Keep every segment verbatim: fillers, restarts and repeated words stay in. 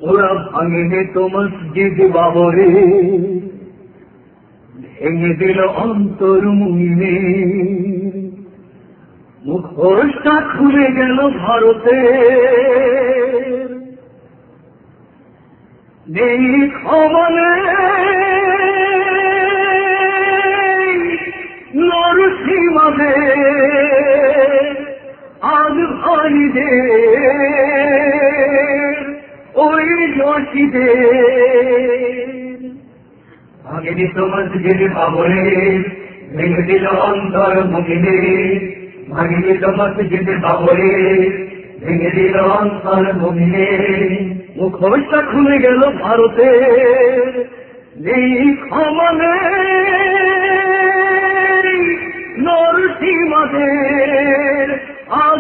ওরা ভাঙেনি তো মসজিদ বাবরে, ভেঙে দিল অন্তর মুমিনের। মুখোশটা খুলে গেল ভারতের, নেই ক্ষমা নেই নরসীমাদের, আজ ভাইদের ওই জসিদের। ভাঙেনি তো মসজিদ বাবরে, ভেঙে দিল অন্তর মুমিনের। ভাঙেনি তো মসজিদ বাবরে, ভেঙে দিল অন্তর মুমিনের। মুখোশটা খুলে গেল ভারতের, নেই ক্ষমা নেই নরসীমাদের, আজ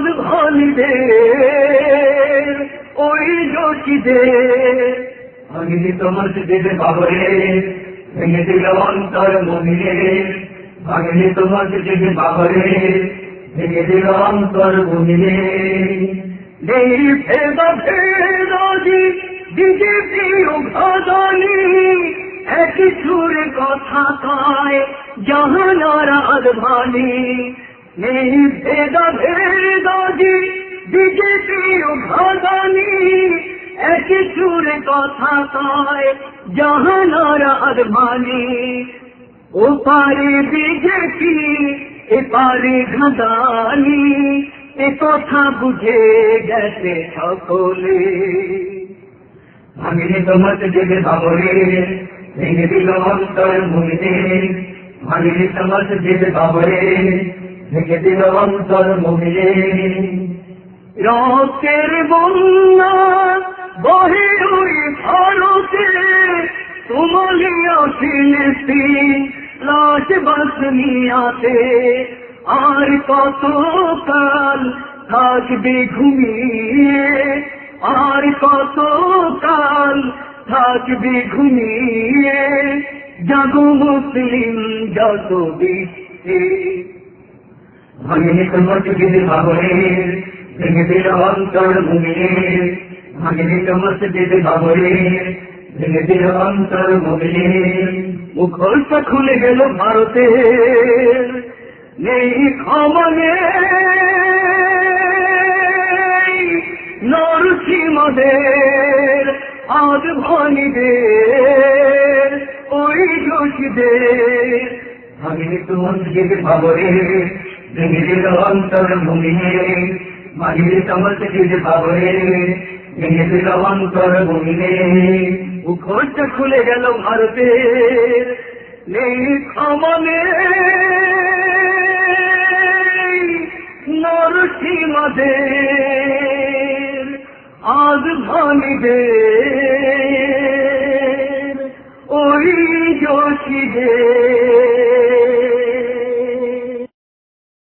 ভালিদের ওই জসিদের। ভাঙেনি তো মসজিদ বাবরে, ভেঙে দিল অন্তর মুমিনের। ভাঙেনি তো মসজিদ বাবরে, ভেঙে দিল অন্তর মুমিনের। নেই ভেদা ভেদাজি বিজেপি ও ভাদানি, একই সুরে কথা কয় জাহানারা আদভানি। নেই ভেদা ভেদাজি বিজেপি ও ভাদানি, একই সুরে কথা কয় জাহানারা আদভানি। ও পারে বিজেপি এ পারে ঘাদানি, এ কথা বুঝে গেছে সকলে। ভাঙেনি তো মসজিদ বাবরে, ভেঙে দিল অন্তর মুমিনের। ভাঙেনি তো মসজিদ বাবরে, ভেঙে দিল অন্তর মুমিনের। রক্তের বন্যা বহে ওই ভারতে, সোমালিয়া ফিলিস্তিন লাশ বসনিয়াতে। আর কত কাল থাকবে ঘুমিয়ে, আর কত কাল থাকবে ঘুমিয়ে, জাগো মুসলিম যত বিশ্বে। ভাঙেনি তো মসজিদ বাবরে, ভেঙে দিল অন্তর মুমিনের। ভাঙেনি তো মসজিদ বাবরে, ভেঙে দিল অন্তর মুমিনের। মুখোশটা খুলে গেল ভারতের, নেই ক্ষমা নেই নরসীমাদের, আজ ভানিদের ওই জসিদের। ভাঙেনি তো মসজিদ বাবরে, ভেঙে দিল অন্তর মুমিনের। ভাঙেনি তো মসজিদ বাবরে, ভেঙে দিল অন্তর মুমিনের। মুখোশটা খুলে গেল ভারতের, নেই ক্ষমা নেই নরসীমাদের, আজ ভানিদের ওই জসিদের।